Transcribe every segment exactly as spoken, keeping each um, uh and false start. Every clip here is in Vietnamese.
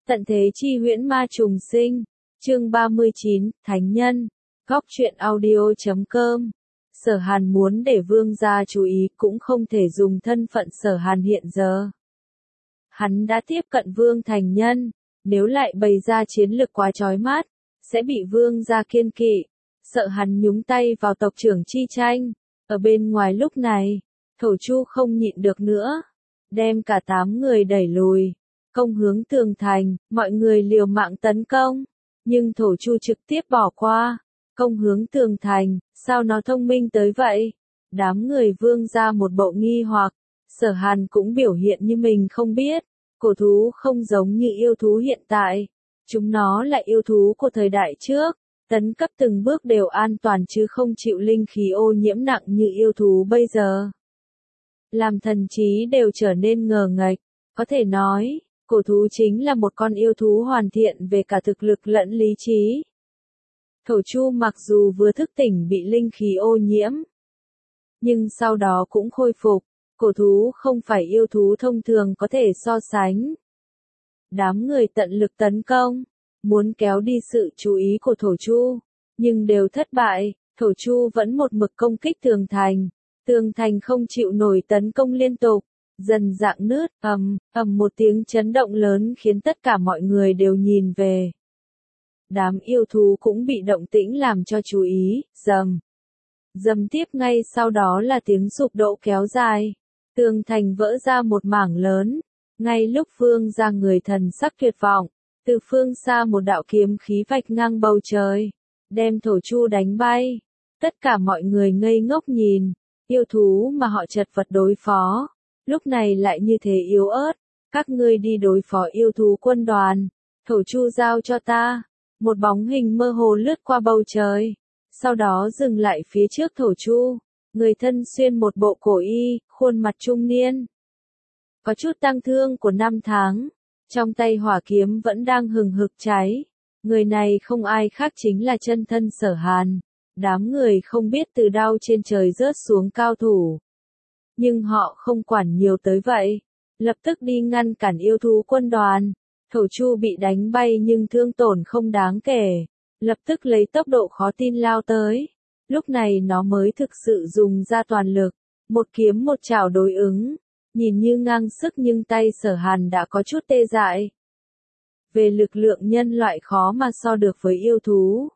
Tận thế chi huyễn ma trùng sinh. Chương ba mươi chín, Thánh nhân. Góc truyện audio chấm com. Sở Hàn muốn để vương gia chú ý cũng không thể dùng thân phận Sở Hàn hiện giờ. Hắn đã tiếp cận vương thành nhân, nếu lại bày ra chiến lược quá chói mắt, sẽ bị vương gia kiêng kỵ. Sợ hắn nhúng tay vào tộc trưởng chi tranh. Ở bên ngoài lúc này, Thổ Chu không nhịn được nữa, đem cả tám người đẩy lùi, công hướng tường thành, mọi người liều mạng tấn công, nhưng Thổ Chu trực tiếp bỏ qua, công hướng tường thành, sao nó thông minh tới vậy? Đám người vương ra một bộ nghi hoặc, Sở Hàn cũng biểu hiện như mình không biết, cổ thú không giống như yêu thú hiện tại, chúng nó là yêu thú của thời đại trước, tấn cấp từng bước đều an toàn chứ không chịu linh khí ô nhiễm nặng như yêu thú bây giờ. Làm thần trí đều trở nên ngờ nghệch, có thể nói, cổ thú chính là một con yêu thú hoàn thiện về cả thực lực lẫn lý trí. Thổ Chu mặc dù vừa thức tỉnh bị linh khí ô nhiễm, nhưng sau đó cũng khôi phục, cổ thú không phải yêu thú thông thường có thể so sánh. Đám người tận lực tấn công, muốn kéo đi sự chú ý của Thổ Chu, nhưng đều thất bại, Thổ Chu vẫn một mực công kích tường thành, tường thành không chịu nổi tấn công liên tục, dần dạng nứt, ầm, ầm một tiếng chấn động lớn khiến tất cả mọi người đều nhìn về. Đám yêu thú cũng bị động tĩnh làm cho chú ý, rầm. Rầm tiếp ngay sau đó là tiếng sụp đổ kéo dài, tường thành vỡ ra một mảng lớn, ngay lúc phương ra người thần sắc tuyệt vọng, từ phương xa một đạo kiếm khí vạch ngang bầu trời, đem Thổ Chu đánh bay. Tất cả mọi người ngây ngốc nhìn, yêu thú mà họ chật vật đối phó, lúc này lại như thế yếu ớt, các ngươi đi đối phó yêu thú quân đoàn, Thổ Chu giao cho ta. Một bóng hình mơ hồ lướt qua bầu trời, sau đó dừng lại phía trước Thổ Chu, người thân xuyên một bộ cổ y, khuôn mặt trung niên. Có chút tăng thương của năm tháng, trong tay hỏa kiếm vẫn đang hừng hực cháy, người này không ai khác chính là chân thân Sở Hàn. Đám người không biết từ đâu trên trời rớt xuống cao thủ. Nhưng họ không quản nhiều tới vậy, lập tức đi ngăn cản yêu thú quân đoàn. Thổ Chu bị đánh bay nhưng thương tổn không đáng kể, lập tức lấy tốc độ khó tin lao tới. Lúc này nó mới thực sự dùng ra toàn lực, một kiếm một chảo đối ứng, nhìn như ngang sức nhưng tay Sở Hàn đã có chút tê dại. Về lực lượng nhân loại khó mà so được với yêu thú.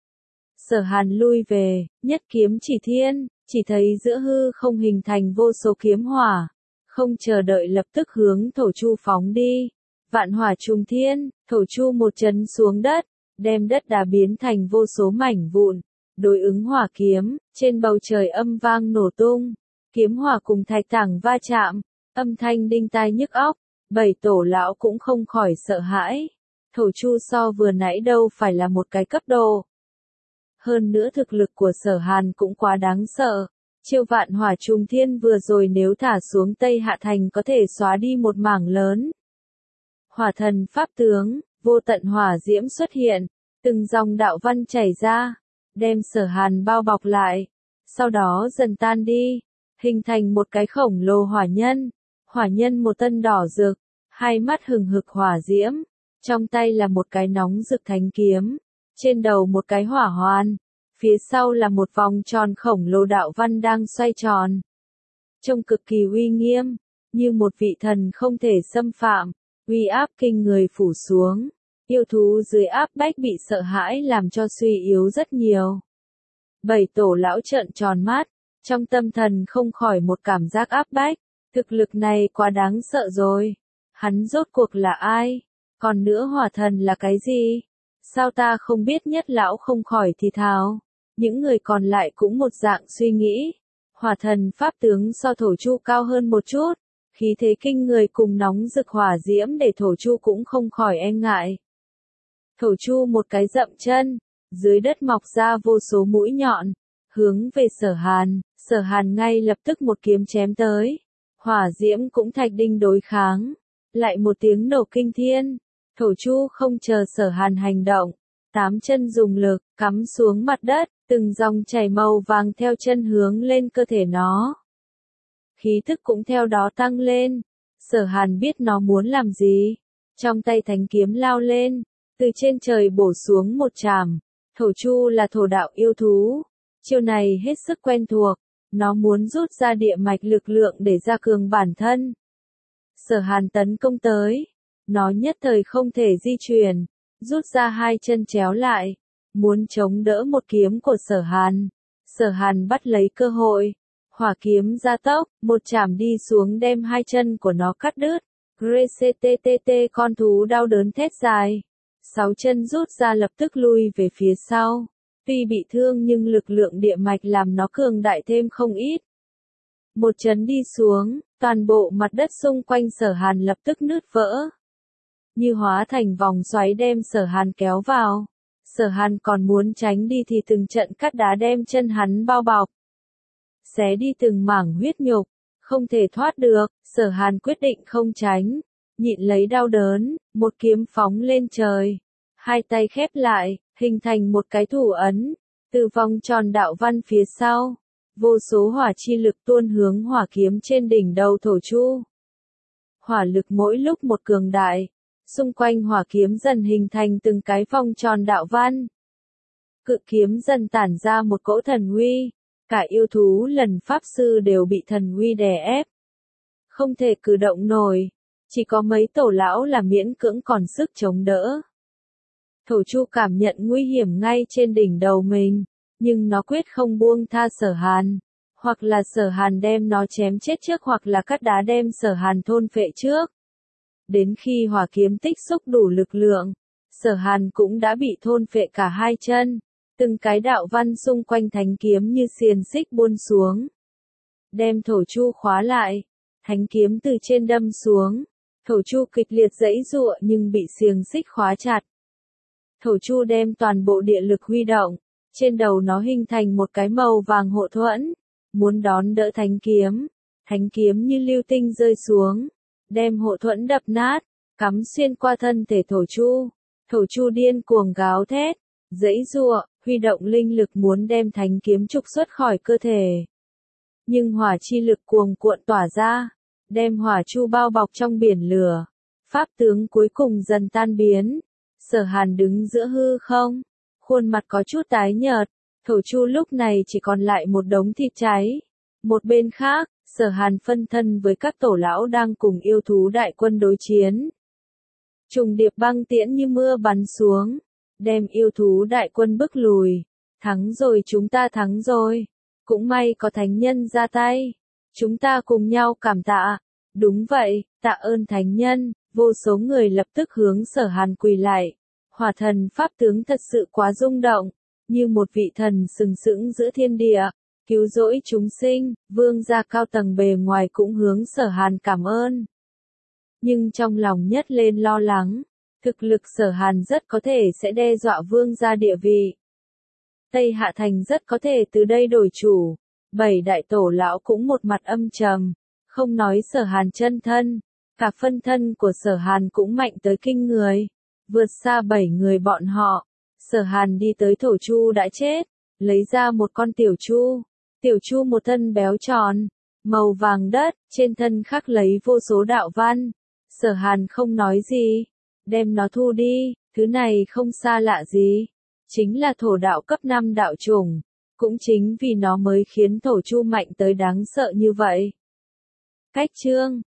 Sở Hàn lui về, nhất kiếm chỉ thiên, chỉ thấy giữa hư không hình thành vô số kiếm hỏa, không chờ đợi lập tức hướng Thổ Chu phóng đi. Vạn hỏa trùng thiên, Thổ Chu một chấn xuống đất, đem đất đá biến thành vô số mảnh vụn, đối ứng hỏa kiếm, trên bầu trời âm vang nổ tung, kiếm hỏa cùng thạch tảng va chạm, âm thanh đinh tai nhức óc, bảy tổ lão cũng không khỏi sợ hãi. Thổ Chu so vừa nãy đâu phải là một cái cấp độ. Hơn nữa thực lực của Sở Hàn cũng quá đáng sợ, chiêu vạn hỏa trùng thiên vừa rồi nếu thả xuống Tây Hạ Thành có thể xóa đi một mảng lớn. Hỏa thần pháp tướng, vô tận hỏa diễm xuất hiện, từng dòng đạo văn chảy ra, đem Sở Hàn bao bọc lại, sau đó dần tan đi, hình thành một cái khổng lồ hỏa nhân, hỏa nhân một thân đỏ rực, hai mắt hừng hực hỏa diễm, trong tay là một cái nóng rực thánh kiếm, trên đầu một cái hỏa hoàn, phía sau là một vòng tròn khổng lồ đạo văn đang xoay tròn. Trông cực kỳ uy nghiêm, như một vị thần không thể xâm phạm. Uy áp kinh người phủ xuống, yêu thú dưới áp bách bị sợ hãi làm cho suy yếu rất nhiều. Bảy tổ lão trợn tròn mắt, trong tâm thần không khỏi một cảm giác áp bách, thực lực này quá đáng sợ rồi. Hắn rốt cuộc là ai? Còn nữa hỏa thần là cái gì? Sao ta không biết nhất lão không khỏi thì thào. Những người còn lại cũng một dạng suy nghĩ. Hỏa thần pháp tướng so Thổ Chu cao hơn một chút. Khí thế kinh người cùng nóng rực hỏa diễm để Thổ Chu cũng không khỏi e ngại. Thổ Chu một cái dậm chân, dưới đất mọc ra vô số mũi nhọn, hướng về Sở Hàn, Sở Hàn ngay lập tức một kiếm chém tới. Hỏa diễm cũng thạch đinh đối kháng, lại một tiếng nổ kinh thiên. Thổ Chu không chờ Sở Hàn hành động, tám chân dùng lực, cắm xuống mặt đất, từng dòng chảy màu vàng theo chân hướng lên cơ thể nó. Khí thức cũng theo đó tăng lên. Sở Hàn biết nó muốn làm gì. trong tay thánh kiếm lao lên, từ trên trời bổ xuống một trảm. Thổ chu là thổ đạo yêu thú, chiêu này hết sức quen thuộc, nó muốn rút ra địa mạch lực lượng để gia cường bản thân. Sở Hàn tấn công tới, nó nhất thời không thể di chuyển, rút ra hai chân chéo lại, muốn chống đỡ một kiếm của Sở Hàn. Sở Hàn bắt lấy cơ hội, hỏa kiếm gia tốc, một chảm đi xuống đem hai chân của nó cắt đứt. Grcttt con thú đau đớn thét dài, sáu chân rút ra lập tức lui về phía sau. Tuy bị thương nhưng lực lượng địa mạch làm nó cường đại thêm không ít. Một chấn đi xuống, toàn bộ mặt đất xung quanh Sở Hàn lập tức nứt vỡ, như hóa thành vòng xoáy đem Sở Hàn kéo vào. Sở Hàn còn muốn tránh đi thì từng trận cắt đá đem chân hắn bao bọc, xé đi từng mảng huyết nhục, không thể thoát được. Sở Hàn quyết định không tránh, nhịn lấy đau đớn, một kiếm phóng lên trời, hai tay khép lại, hình thành một cái thủ ấn, từ vòng tròn đạo văn phía sau, vô số hỏa chi lực tuôn hướng hỏa kiếm trên đỉnh đầu thổ chu. Hỏa lực mỗi lúc một cường đại, xung quanh hỏa kiếm dần hình thành từng cái vòng tròn đạo văn. Cự kiếm dần tản ra một cỗ thần uy, cả yêu thú lần pháp sư đều bị thần uy đè ép, không thể cử động nổi, chỉ có mấy tổ lão là miễn cưỡng còn sức chống đỡ. Thổ chu cảm nhận nguy hiểm ngay trên đỉnh đầu mình, nhưng nó quyết không buông tha Sở Hàn, hoặc là Sở Hàn đem nó chém chết trước hoặc là cắt đá đem Sở Hàn thôn phệ trước. Đến khi hỏa kiếm tích xúc đủ lực lượng, Sở Hàn cũng đã bị thôn phệ cả hai chân, từng cái đạo văn xung quanh thánh kiếm như xiềng xích buôn xuống, đem thổ chu khóa lại. Thánh kiếm từ trên đâm xuống, thổ chu kịch liệt giãy giụa nhưng bị xiềng xích khóa chặt. Thổ chu đem toàn bộ địa lực huy động, trên đầu nó hình thành một cái màu vàng hộ thuẫn, muốn đón đỡ thánh kiếm. Thánh kiếm như lưu tinh rơi xuống, đem hộ thuẫn đập nát, cắm xuyên qua thân thể thổ chu. Thổ chu điên cuồng gào thét, giãy giụa, huy động linh lực muốn đem thánh kiếm trục xuất khỏi cơ thể. Nhưng hỏa chi lực cuồng cuộn tỏa ra, đem hỏa chu bao bọc trong biển lửa. Pháp tướng cuối cùng dần tan biến. Sở Hàn đứng giữa hư không, khuôn mặt có chút tái nhợt, thổ chu lúc này chỉ còn lại một đống thịt cháy. Một bên khác, Sở Hàn phân thân với các tổ lão đang cùng yêu thú đại quân đối chiến. Trùng điệp băng tiễn như mưa bắn xuống, đem yêu thú đại quân bức lùi. Thắng rồi, chúng ta thắng rồi. Cũng may có thánh nhân ra tay. Chúng ta cùng nhau cảm tạ. Đúng vậy, tạ ơn thánh nhân. Vô số người lập tức hướng Sở Hàn quỳ lại. Hỏa thần pháp tướng thật sự quá rung động, như một vị thần sừng sững giữa thiên địa, cứu rỗi chúng sinh. Vương gia cao tầng bề ngoài cũng hướng Sở Hàn cảm ơn. Nhưng trong lòng nhất lên lo lắng, thực lực Sở Hàn rất có thể sẽ đe dọa vương gia địa vị. Tây Hạ Thành rất có thể từ đây đổi chủ. Bảy đại tổ lão cũng một mặt âm trầm, không nói Sở Hàn chân thân, cả phân thân của Sở Hàn cũng mạnh tới kinh người, vượt xa bảy người bọn họ. Sở Hàn đi tới thổ chu đã chết, lấy ra một con tiểu chu. Tiểu chu một thân béo tròn, màu vàng đất, trên thân khắc lấy vô số đạo văn. Sở Hàn không nói gì, đem nó thu đi. Thứ này không xa lạ gì, chính là thổ đạo cấp năm đạo chủng, cũng chính vì nó mới khiến thổ chu mạnh tới đáng sợ như vậy. Cách chương